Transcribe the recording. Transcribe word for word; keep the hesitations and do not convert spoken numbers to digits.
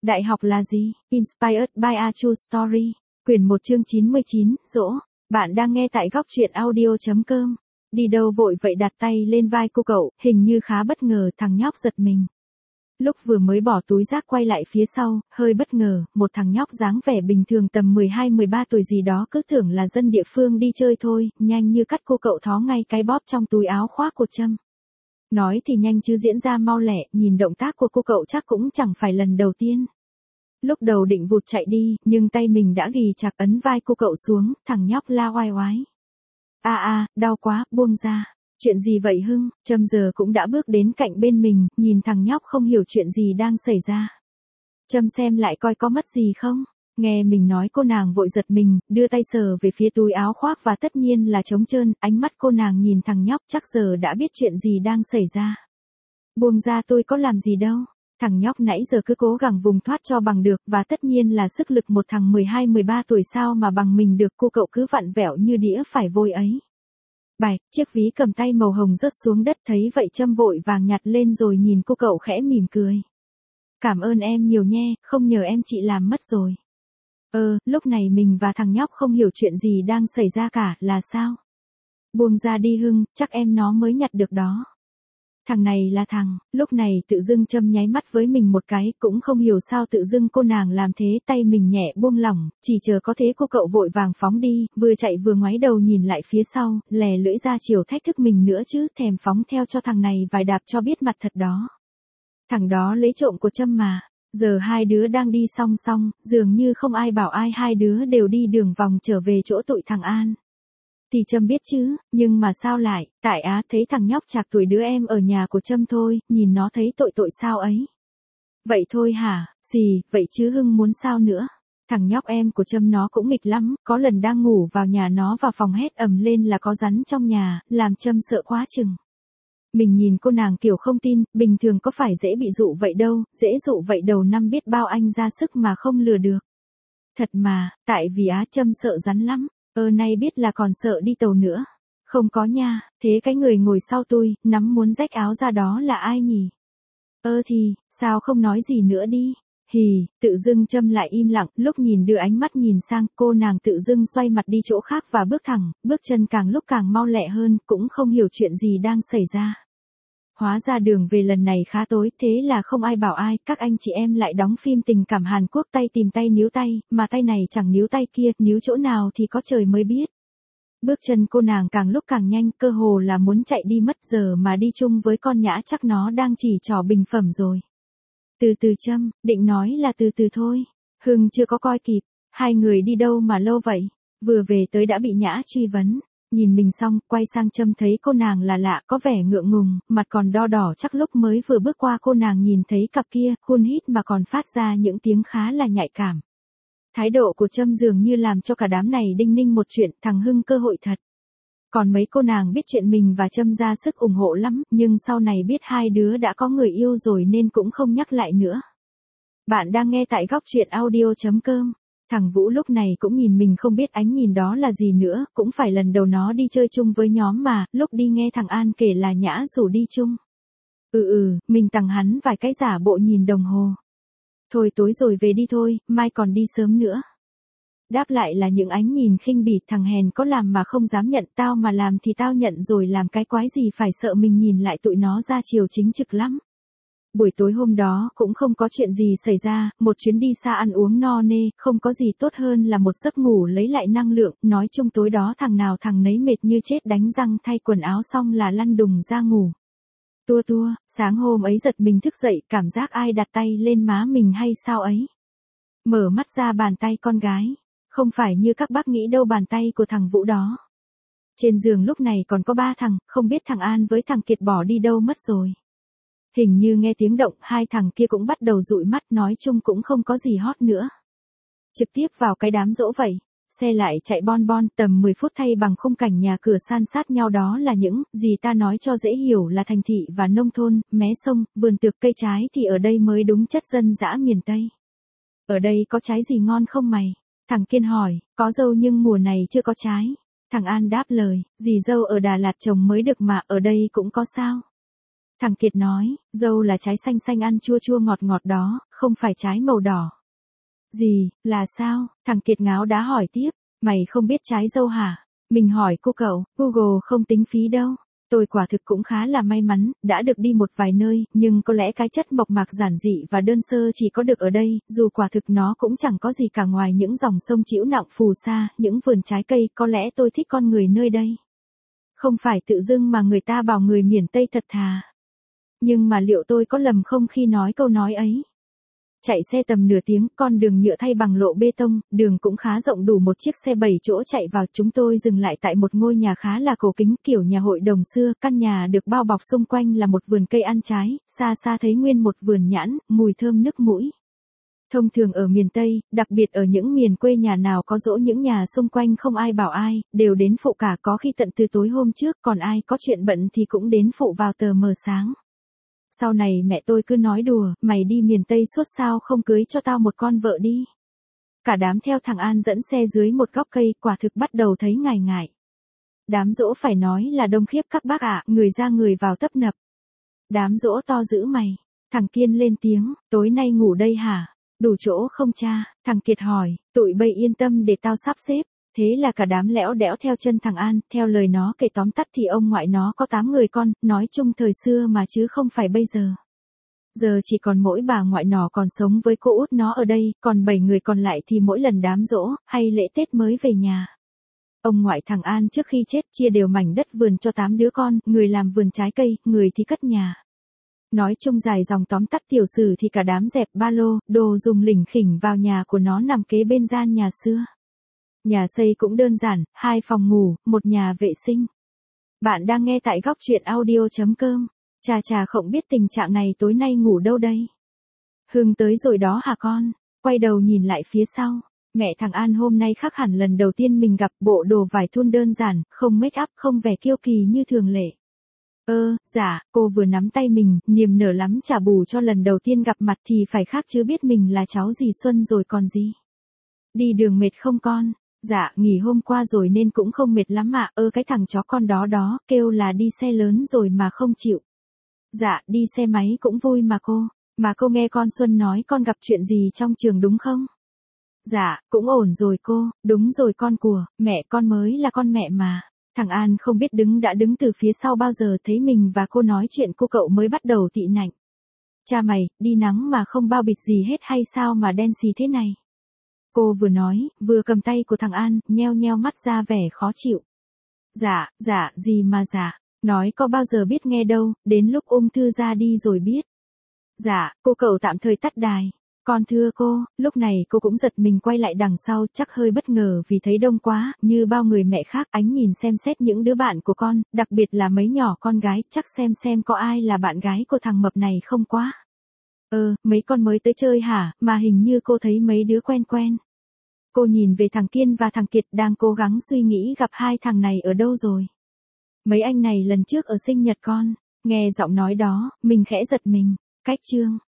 Đại học là gì? Inspired by a True Story. Quyển một chương chín mươi chín, dỗ. Bạn đang nghe tại góc truyện audio chấm com. Đi đâu vội vậy, đặt tay lên vai cô cậu, hình như khá bất ngờ, thằng nhóc giật mình. Lúc vừa mới bỏ túi rác quay lại phía sau, hơi bất ngờ, một thằng nhóc dáng vẻ bình thường tầm mười hai mười ba tuổi gì đó, cứ tưởng là dân địa phương đi chơi thôi, nhanh như cắt cô cậu thó ngay cái bóp trong túi áo khoác của Trâm. Nói thì nhanh chứ diễn ra mau lẹ, nhìn động tác của cô cậu chắc cũng chẳng phải lần đầu tiên. Lúc đầu định vụt chạy đi, nhưng tay mình đã ghì chặt ấn vai cô cậu xuống, thằng nhóc la oai oái. A a, đau quá, buông ra. Chuyện gì vậy Hưng? Trâm giờ cũng đã bước đến cạnh bên mình, nhìn thằng nhóc không hiểu chuyện gì đang xảy ra. Trâm xem lại coi có mất gì không? Nghe mình nói cô nàng vội giật mình, đưa tay sờ về phía túi áo khoác và tất nhiên là trống trơn, ánh mắt cô nàng nhìn thằng nhóc chắc giờ đã biết chuyện gì đang xảy ra. Buông ra, tôi có làm gì đâu. Thằng nhóc nãy giờ cứ cố gắng vùng thoát cho bằng được, và tất nhiên là sức lực một thằng mười hai mười ba tuổi sao mà bằng mình được, cô cậu cứ vặn vẹo như đĩa phải vôi ấy. Bạch, chiếc ví cầm tay màu hồng rớt xuống đất, thấy vậy Trâm vội vàng nhặt lên rồi nhìn cô cậu khẽ mỉm cười. Cảm ơn em nhiều nhé, không nhờ em chị làm mất rồi. Ờ, lúc này mình và thằng nhóc không hiểu chuyện gì đang xảy ra cả, là sao? Buông ra đi Hưng, chắc em nó mới nhặt được đó. Thằng này là thằng, lúc này tự dưng Trâm nháy mắt với mình một cái, cũng không hiểu sao tự dưng cô nàng làm thế, tay mình nhẹ buông lỏng, chỉ chờ có thế cô cậu vội vàng phóng đi, vừa chạy vừa ngoái đầu nhìn lại phía sau, lè lưỡi ra chiều thách thức mình nữa chứ, thèm phóng theo cho thằng này vài đạp cho biết mặt thật đó. Thằng đó lấy trộm của Trâm mà, giờ hai đứa đang đi song song, dường như không ai bảo ai, hai đứa đều đi đường vòng trở về chỗ tụi thằng An. Thì Trâm biết chứ, nhưng mà sao lại, tại á thấy thằng nhóc chạc tuổi đứa em ở nhà của Trâm thôi, nhìn nó thấy tội tội sao ấy. Vậy thôi hả, gì, vậy chứ Hưng muốn sao nữa. Thằng nhóc em của Trâm nó cũng nghịch lắm, có lần đang ngủ vào nhà nó vào phòng hét ầm lên là có rắn trong nhà, làm Trâm sợ quá chừng. Mình nhìn cô nàng kiểu không tin, bình thường có phải dễ bị dụ vậy đâu, dễ dụ vậy đầu năm biết bao anh ra sức mà không lừa được. Thật mà, tại vì á Trâm sợ rắn lắm. Ơ nay biết là còn sợ đi tàu nữa. Không có nha, thế cái người ngồi sau tôi, nắm muốn rách áo ra đó là ai nhỉ? Ơ thì, sao không nói gì nữa đi? Hì, tự dưng Trâm lại im lặng, lúc nhìn đưa ánh mắt nhìn sang, cô nàng tự dưng xoay mặt đi chỗ khác và bước thẳng, bước chân càng lúc càng mau lẹ hơn, cũng không hiểu chuyện gì đang xảy ra. Hóa ra đường về lần này khá tối, thế là không ai bảo ai, các anh chị em lại đóng phim tình cảm Hàn Quốc, tay tìm tay níu tay, mà tay này chẳng níu tay kia, níu chỗ nào thì có trời mới biết. Bước chân cô nàng càng lúc càng nhanh, cơ hồ là muốn chạy đi mất, giờ mà đi chung với con nhã chắc nó đang chỉ trỏ bình phẩm rồi. Từ từ Trâm, định nói là từ từ thôi. Hưng chưa có coi kịp, hai người đi đâu mà lâu vậy, vừa về tới đã bị nhã truy vấn. Nhìn mình xong, quay sang Trâm thấy cô nàng là lạ, có vẻ ngượng ngùng, mặt còn đo đỏ, chắc lúc mới vừa bước qua cô nàng nhìn thấy cặp kia, hun hít mà còn phát ra những tiếng khá là nhạy cảm. Thái độ của Trâm dường như làm cho cả đám này đinh ninh một chuyện, thằng Hưng cơ hội thật. Còn mấy cô nàng biết chuyện mình và Trâm ra sức ủng hộ lắm, nhưng sau này biết hai đứa đã có người yêu rồi nên cũng không nhắc lại nữa. Bạn đang nghe tại góc truyện audio chấm com. Thằng Vũ lúc này cũng nhìn mình không biết ánh nhìn đó là gì nữa, cũng phải lần đầu nó đi chơi chung với nhóm mà, lúc đi nghe thằng An kể là Nhã rủ đi chung. Ừ ừ, mình tặng hắn vài cái giả bộ nhìn đồng hồ. Thôi tối rồi về đi thôi, mai còn đi sớm nữa. Đáp lại là những ánh nhìn khinh bỉ, thằng hèn có làm mà không dám nhận, tao mà làm thì tao nhận rồi, làm cái quái gì phải sợ, mình nhìn lại tụi nó ra chiều chính trực lắm. Buổi tối hôm đó cũng không có chuyện gì xảy ra, một chuyến đi xa ăn uống no nê, không có gì tốt hơn là một giấc ngủ lấy lại năng lượng, nói chung tối đó thằng nào thằng nấy mệt như chết, đánh răng thay quần áo xong là lăn đùng ra ngủ. Tua tua, sáng hôm ấy giật mình thức dậy, cảm giác ai đặt tay lên má mình hay sao ấy. Mở mắt ra bàn tay con gái, không phải như các bác nghĩ đâu, bàn tay của thằng Vũ đó. Trên giường lúc này còn có ba thằng, không biết thằng An với thằng Kiệt bỏ đi đâu mất rồi. Hình như nghe tiếng động, hai thằng kia cũng bắt đầu dụi mắt, nói chung cũng không có gì hot nữa. Trực tiếp vào cái đám dỗ vậy, xe lại chạy bon bon, tầm mười phút thay bằng khung cảnh nhà cửa san sát nhau, đó là những gì ta nói cho dễ hiểu là thành thị và nông thôn, mé sông, vườn tược cây trái thì ở đây mới đúng chất dân dã miền Tây. Ở đây có trái gì ngon không mày? Thằng Kiên hỏi, có dâu nhưng mùa này chưa có trái. Thằng An đáp lời, dì dâu ở Đà Lạt trồng mới được mà, ở đây cũng có sao? Thằng Kiệt nói, dâu là trái xanh xanh ăn chua chua ngọt ngọt đó, không phải trái màu đỏ. Gì, là sao? Thằng Kiệt ngáo đá hỏi tiếp, mày không biết trái dâu hả? Mình hỏi cô cậu, Google không tính phí đâu. Tôi quả thực cũng khá là may mắn, đã được đi một vài nơi, nhưng có lẽ cái chất mộc mạc giản dị và đơn sơ chỉ có được ở đây, dù quả thực nó cũng chẳng có gì cả ngoài những dòng sông chĩu nặng phù sa, những vườn trái cây, có lẽ tôi thích con người nơi đây. Không phải tự dưng mà người ta bảo người miền Tây thật thà. Nhưng mà liệu tôi có lầm không khi nói câu nói ấy? Chạy xe tầm nửa tiếng, con đường nhựa thay bằng lộ bê tông, đường cũng khá rộng đủ một chiếc xe bảy chỗ chạy vào. Chúng tôi dừng lại tại một ngôi nhà khá là cổ kính, kiểu nhà hội đồng xưa. Căn nhà được bao bọc xung quanh là một vườn cây ăn trái, xa xa thấy nguyên một vườn nhãn, mùi thơm nức mũi. Thông thường ở miền Tây, đặc biệt ở những miền quê nhà nào có dỗ những nhà xung quanh không ai bảo ai, đều đến phụ cả, có khi tận từ tối hôm trước, còn ai có chuyện bận thì cũng đến phụ vào tờ mờ sáng. Sau này mẹ tôi cứ nói đùa, mày đi miền Tây suốt sao không cưới cho tao một con vợ đi. Cả đám theo thằng An dẫn xe dưới một góc cây, quả thực bắt đầu thấy ngại ngại. Đám dỗ phải nói là đông khiếp các bác ạ, người ra người vào tấp nập. Đám dỗ to dữ mày. Thằng Kiên lên tiếng, tối nay ngủ đây hả? Đủ chỗ không cha? Thằng Kiệt hỏi, tụi bây yên tâm để tao sắp xếp. Thế là cả đám lẽo đẽo theo chân thằng An, theo lời nó kể tóm tắt thì ông ngoại nó có tám người con, nói chung thời xưa mà chứ không phải bây giờ. Giờ chỉ còn mỗi bà ngoại nó còn sống với cô út nó ở đây, còn bảy người còn lại thì mỗi lần đám giỗ, hay lễ Tết mới về nhà. Ông ngoại thằng An trước khi chết chia đều mảnh đất vườn cho tám đứa con, người làm vườn trái cây, người thì cất nhà. Nói chung dài dòng tóm tắt tiểu sử thì cả đám dẹp ba lô, đồ dùng lỉnh khỉnh vào nhà của nó nằm kế bên gian nhà xưa. Nhà xây cũng đơn giản, hai phòng ngủ, một nhà vệ sinh. Bạn đang nghe tại góc truyện audio chấm com. Chà chà không biết tình trạng này tối nay ngủ đâu đây. Hưng tới rồi đó hả con? Quay đầu nhìn lại phía sau. Mẹ thằng An hôm nay khác hẳn lần đầu tiên mình gặp, bộ đồ vải thun đơn giản, không make up, không vẻ kiêu kỳ như thường lệ. Ơ, dạ, cô vừa nắm tay mình, niềm nở lắm trả bù cho lần đầu tiên gặp mặt thì phải khác chứ biết mình là cháu dì Xuân rồi còn gì. Đi đường mệt không con? Dạ, nghỉ hôm qua rồi nên cũng không mệt lắm ạ. Ơ cái thằng chó con đó đó, kêu là đi xe lớn rồi mà không chịu. Dạ, đi xe máy cũng vui mà cô. Mà cô nghe con Xuân nói con gặp chuyện gì trong trường đúng không? Dạ, cũng ổn rồi cô, đúng rồi con của, mẹ con mới là con mẹ mà. Thằng An không biết đứng đã đứng từ phía sau bao giờ, thấy mình và cô nói chuyện cô cậu mới bắt đầu tị nạnh. Cha mày, đi nắng mà không bao bịt gì hết hay sao mà đen xì thế này? Cô vừa nói, vừa cầm tay của thằng An, nheo nheo mắt ra vẻ khó chịu. Dạ, dạ, gì mà dạ, nói có bao giờ biết nghe đâu, đến lúc ung thư ra đi rồi biết. Dạ, cô cậu tạm thời tắt đài. Con thưa cô, lúc này cô cũng giật mình quay lại đằng sau, chắc hơi bất ngờ vì thấy đông quá, như bao người mẹ khác. Ánh nhìn xem xét những đứa bạn của con, đặc biệt là mấy nhỏ con gái, chắc xem xem có ai là bạn gái của thằng mập này không quá. Ờ, mấy con mới tới chơi hả, mà hình như cô thấy mấy đứa quen quen. Cô nhìn về thằng Kiên và thằng Kiệt đang cố gắng suy nghĩ gặp hai thằng này ở đâu rồi. Mấy anh này lần trước ở sinh nhật con, nghe giọng nói đó, mình khẽ giật mình. Cách chương